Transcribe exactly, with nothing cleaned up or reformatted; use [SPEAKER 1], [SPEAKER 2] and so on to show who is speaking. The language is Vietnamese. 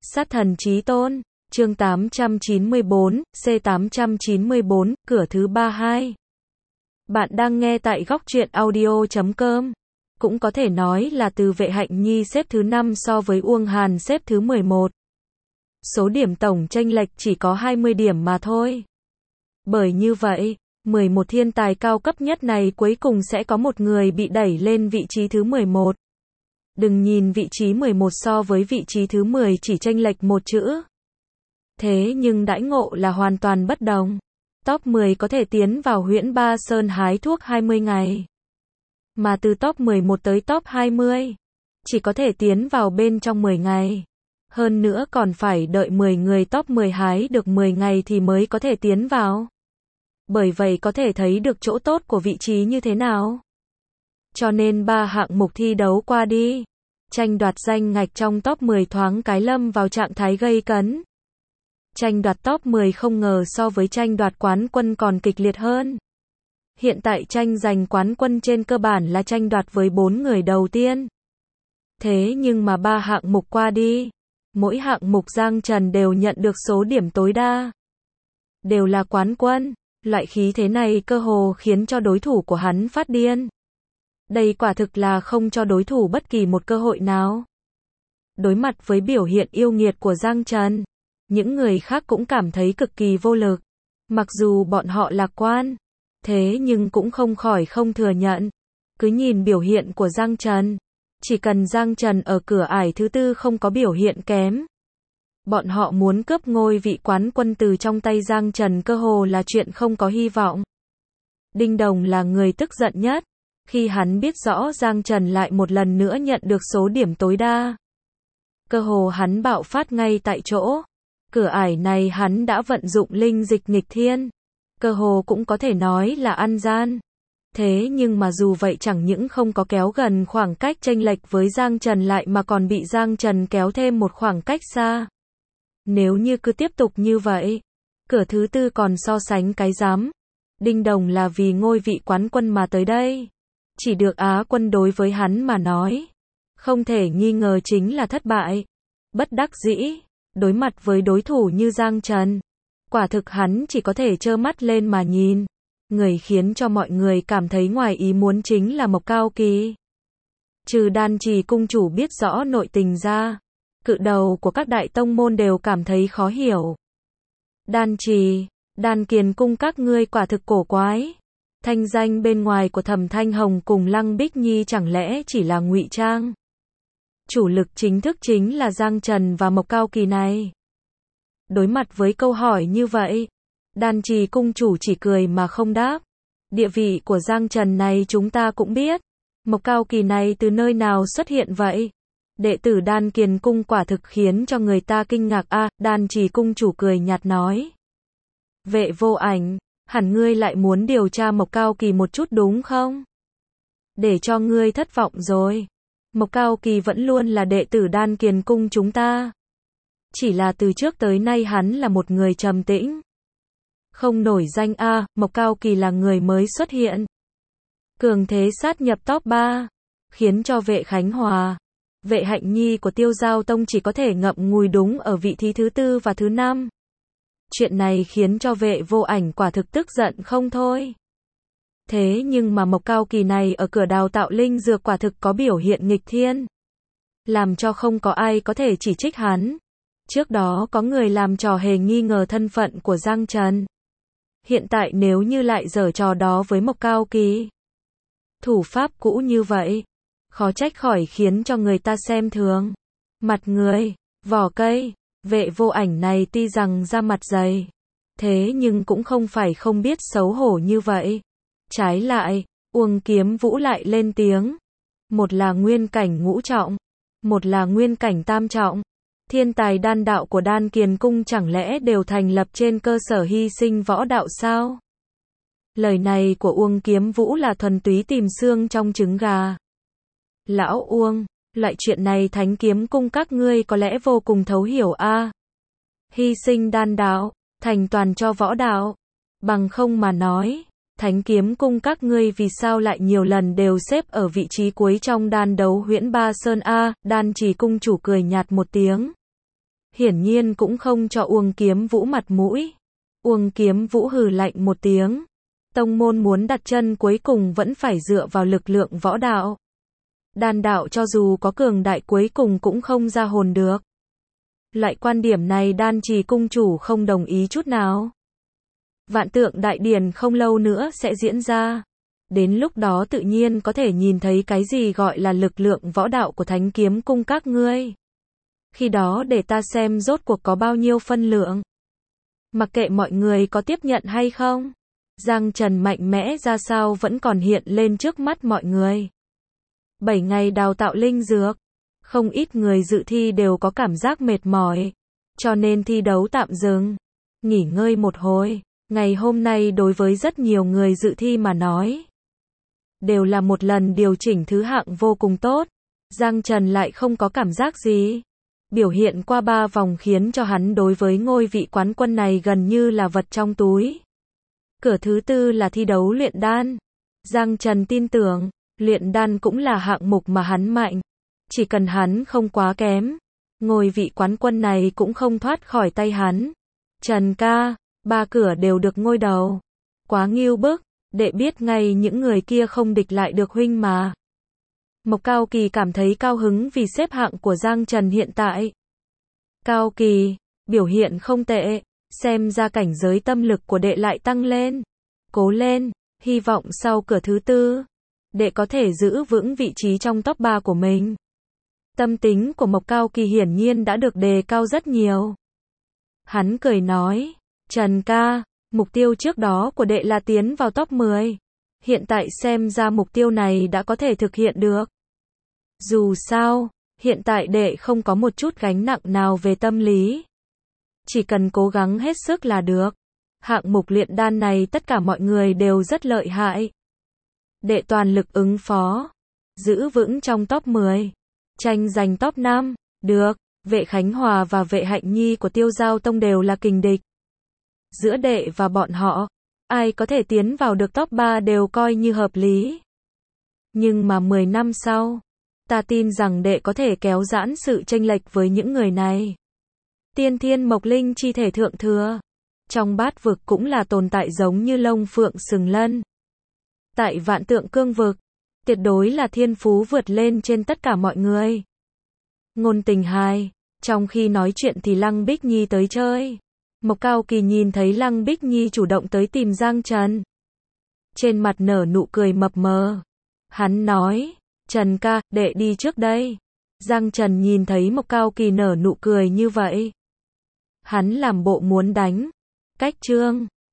[SPEAKER 1] Sát thần chí tôn, chương tám trăm chín mươi bốn, C tám trăm chín mươi bốn, cửa thứ ba mươi hai. Bạn đang nghe tại góc truyện audio chấm com. Cũng có thể nói là từ Vệ Hạnh Nhi xếp thứ năm so với Uông Hàn xếp thứ mười một. Số điểm tổng chênh lệch chỉ có hai mươi điểm mà thôi. Bởi như vậy, mười một thiên tài cao cấp nhất này cuối cùng sẽ có một người bị đẩy lên vị trí thứ mười một. Đừng nhìn vị trí mười một so với vị trí thứ mười chỉ chênh lệch một chữ. Thế nhưng đãi ngộ là hoàn toàn bất đồng. Top mười có thể tiến vào Huyễn Ba Sơn hái thuốc hai mươi ngày. Mà từ top mười một tới top hai mươi, chỉ có thể tiến vào bên trong mười ngày. Hơn nữa còn phải đợi mười người top mười hái được mười ngày thì mới có thể tiến vào. Bởi vậy có thể thấy được chỗ tốt của vị trí như thế nào. Cho nên ba hạng mục thi đấu qua đi, tranh đoạt danh ngạch trong top mười thoáng cái lâm vào trạng thái gây cấn. Tranh đoạt top mười không ngờ so với tranh đoạt quán quân còn kịch liệt hơn. Hiện tại tranh giành quán quân trên cơ bản là tranh đoạt với bốn người đầu tiên. Thế nhưng mà ba hạng mục qua đi, mỗi hạng mục Giang Trần đều nhận được số điểm tối đa. Đều là quán quân, loại khí thế này cơ hồ khiến cho đối thủ của hắn phát điên. Đây quả thực là không cho đối thủ bất kỳ một cơ hội nào. Đối mặt với biểu hiện yêu nghiệt của Giang Trần, những người khác cũng cảm thấy cực kỳ vô lực. Mặc dù bọn họ lạc quan, thế nhưng cũng không khỏi không thừa nhận. Cứ nhìn biểu hiện của Giang Trần, chỉ cần Giang Trần ở cửa ải thứ tư không có biểu hiện kém, bọn họ muốn cướp ngôi vị quán quân từ trong tay Giang Trần cơ hồ là chuyện không có hy vọng. Đinh Đồng là người tức giận nhất, khi hắn biết rõ Giang Trần lại một lần nữa nhận được số điểm tối đa. Cơ hồ hắn bạo phát ngay tại chỗ. Cửa ải này hắn đã vận dụng linh dịch nghịch thiên. Cơ hồ cũng có thể nói là ăn gian. Thế nhưng mà dù vậy chẳng những không có kéo gần khoảng cách chênh lệch với Giang Trần lại mà còn bị Giang Trần kéo thêm một khoảng cách xa. Nếu như cứ tiếp tục như vậy, cửa thứ tư còn so sánh cái rắm. Đinh Đồng là vì ngôi vị quán quân mà tới đây. Chỉ được Á quân đối với hắn mà nói, không thể nghi ngờ chính là thất bại. Bất đắc dĩ, đối mặt với đối thủ như Giang Trần, quả thực hắn chỉ có thể trơ mắt lên mà nhìn. Người khiến cho mọi người cảm thấy ngoài ý muốn chính là Mộc Cao Kỳ. Trừ Đan Trì cung chủ biết rõ nội tình ra, cự đầu của các đại tông môn đều cảm thấy khó hiểu. Đan Trì, Đan Kiền cung các ngươi quả thực cổ quái. Thanh danh bên ngoài của Thẩm Thanh Hồng cùng Lăng Bích Nhi chẳng lẽ chỉ là ngụy trang? Chủ lực chính thức chính là Giang Trần và Mộc Cao Kỳ này. Đối mặt với câu hỏi như vậy, Đan Trì cung chủ chỉ cười mà không đáp. Địa vị của Giang Trần này chúng ta cũng biết. Mộc Cao Kỳ này từ nơi nào xuất hiện vậy? Đệ tử Đan Kiền cung quả thực khiến cho người ta kinh ngạc a. À, Đan Trì cung chủ cười nhạt nói. Vệ Vô Ảnh, hẳn ngươi lại muốn điều tra Mộc Cao Kỳ một chút đúng không? Để cho ngươi thất vọng rồi. Mộc Cao Kỳ vẫn luôn là đệ tử Đan Kiền cung chúng ta. Chỉ là từ trước tới nay hắn là một người trầm tĩnh. Không nổi danh a. À, Mộc Cao Kỳ là người mới xuất hiện. Cường thế sát nhập top ba. Khiến cho Vệ Khánh Hòa, Vệ Hạnh Nhi của Tiêu Giao Tông chỉ có thể ngậm ngùi đúng ở vị trí thứ tư và thứ năm. Chuyện này khiến cho Vệ Vô Ảnh quả thực tức giận không thôi. Thế nhưng mà Mộc Cao Kỳ này ở cửa đào tạo linh dược quả thực có biểu hiện nghịch thiên. Làm cho không có ai có thể chỉ trích hắn. Trước đó có người làm trò hề nghi ngờ thân phận của Giang Trần. Hiện tại nếu như lại giở trò đó với Mộc Cao Kỳ, thủ pháp cũ như vậy, khó trách khỏi khiến cho người ta xem thường. Mặt người, vỏ cây, Vệ Vô Ảnh này tuy rằng da mặt dày, thế nhưng cũng không phải không biết xấu hổ như vậy. Trái lại, Uông Kiếm Vũ lại lên tiếng. Một là nguyên cảnh ngũ trọng, một là nguyên cảnh tam trọng. Thiên tài đan đạo của Đan Kiền cung chẳng lẽ đều thành lập trên cơ sở hy sinh võ đạo sao? Lời này của Uông Kiếm Vũ là thuần túy tìm xương trong trứng gà. Lão Uông, loại chuyện này Thánh Kiếm cung các ngươi có lẽ vô cùng thấu hiểu a. À? Hy sinh đan đạo, thành toàn cho võ đạo. Bằng không mà nói, Thánh Kiếm cung các ngươi vì sao lại nhiều lần đều xếp ở vị trí cuối trong đan đấu Huyễn Ba Sơn a? À, Đan Trì cung chủ cười nhạt một tiếng. hiển nhiên cũng không cho Uông Kiếm Vũ mặt mũi. Uông Kiếm Vũ hừ lạnh một tiếng. Tông môn muốn đặt chân cuối cùng vẫn phải dựa vào lực lượng võ đạo. Đan đạo cho dù có cường đại cuối cùng cũng không ra hồn được. Loại quan điểm này Đan Trì cung chủ không đồng ý chút nào. Vạn tượng đại điển không lâu nữa sẽ diễn ra. Đến lúc đó tự nhiên có thể nhìn thấy cái gì gọi là lực lượng võ đạo của Thánh Kiếm cung các ngươi. Khi đó để ta xem rốt cuộc có bao nhiêu phân lượng. Mặc kệ mọi người có tiếp nhận hay không. Giang Trần mạnh mẽ ra sao vẫn còn hiện lên trước mắt mọi người. Bảy ngày đào tạo linh dược. Không ít người dự thi đều có cảm giác mệt mỏi. Cho nên thi đấu tạm dừng. Nghỉ ngơi một hồi. Ngày hôm nay đối với rất nhiều người dự thi mà nói. Đều là một lần điều chỉnh thứ hạng vô cùng tốt. Giang Trần lại không có cảm giác gì. Biểu hiện qua ba vòng khiến cho hắn đối với ngôi vị quán quân này gần như là vật trong túi. Cửa thứ tư là thi đấu luyện đan. Giang Trần tin tưởng, luyện đan cũng là hạng mục mà hắn mạnh. Chỉ cần hắn không quá kém, ngôi vị quán quân này cũng không thoát khỏi tay hắn. Trần ca, ba cửa đều được ngôi đầu. Quá nghiêu bức, đệ biết ngay những người kia không địch lại được huynh mà. Mộc Cao Kỳ cảm thấy cao hứng vì xếp hạng của Giang Trần hiện tại. Cao Kỳ, biểu hiện không tệ, xem ra cảnh giới tâm lực của đệ lại tăng lên. Cố lên, hy vọng sau cửa thứ tư, đệ có thể giữ vững vị trí trong top ba của mình. Tâm tính của Mộc Cao Kỳ hiển nhiên đã được đề cao rất nhiều. Hắn cười nói, Trần ca, mục tiêu trước đó của đệ là tiến vào top mười. Hiện tại xem ra mục tiêu này đã có thể thực hiện được. Dù sao, hiện tại đệ không có một chút gánh nặng nào về tâm lý. Chỉ cần cố gắng hết sức là được. Hạng mục luyện đan này tất cả mọi người đều rất lợi hại. Đệ toàn lực ứng phó. Giữ vững trong top mười. Tranh giành top năm. Được, Vệ Khánh Hòa và Vệ Hạnh Nhi của Tiêu Giao Tông đều là kình địch. Giữa đệ và bọn họ, ai có thể tiến vào được top ba đều coi như hợp lý. Nhưng mà mười năm sau, ta tin rằng đệ có thể kéo giãn sự chênh lệch với những người này. Tiên Thiên Mộc Linh chi thể thượng thừa. Trong bát vực cũng là tồn tại giống như Long Phượng Sừng Lân. Tại Vạn Tượng Cương vực, tuyệt đối là thiên phú vượt lên trên tất cả mọi người. Ngôn Tình hai, trong khi nói chuyện thì Lăng Bích Nhi tới chơi. Mộc Cao Kỳ nhìn thấy Lăng Bích Nhi chủ động tới tìm Giang Trần. Trên mặt nở nụ cười mập mờ. Hắn nói, Trần ca, đệ đi trước đây. Giang Trần nhìn thấy Mộc Cao Kỳ nở nụ cười như vậy. Hắn làm bộ muốn đánh. Cách trương.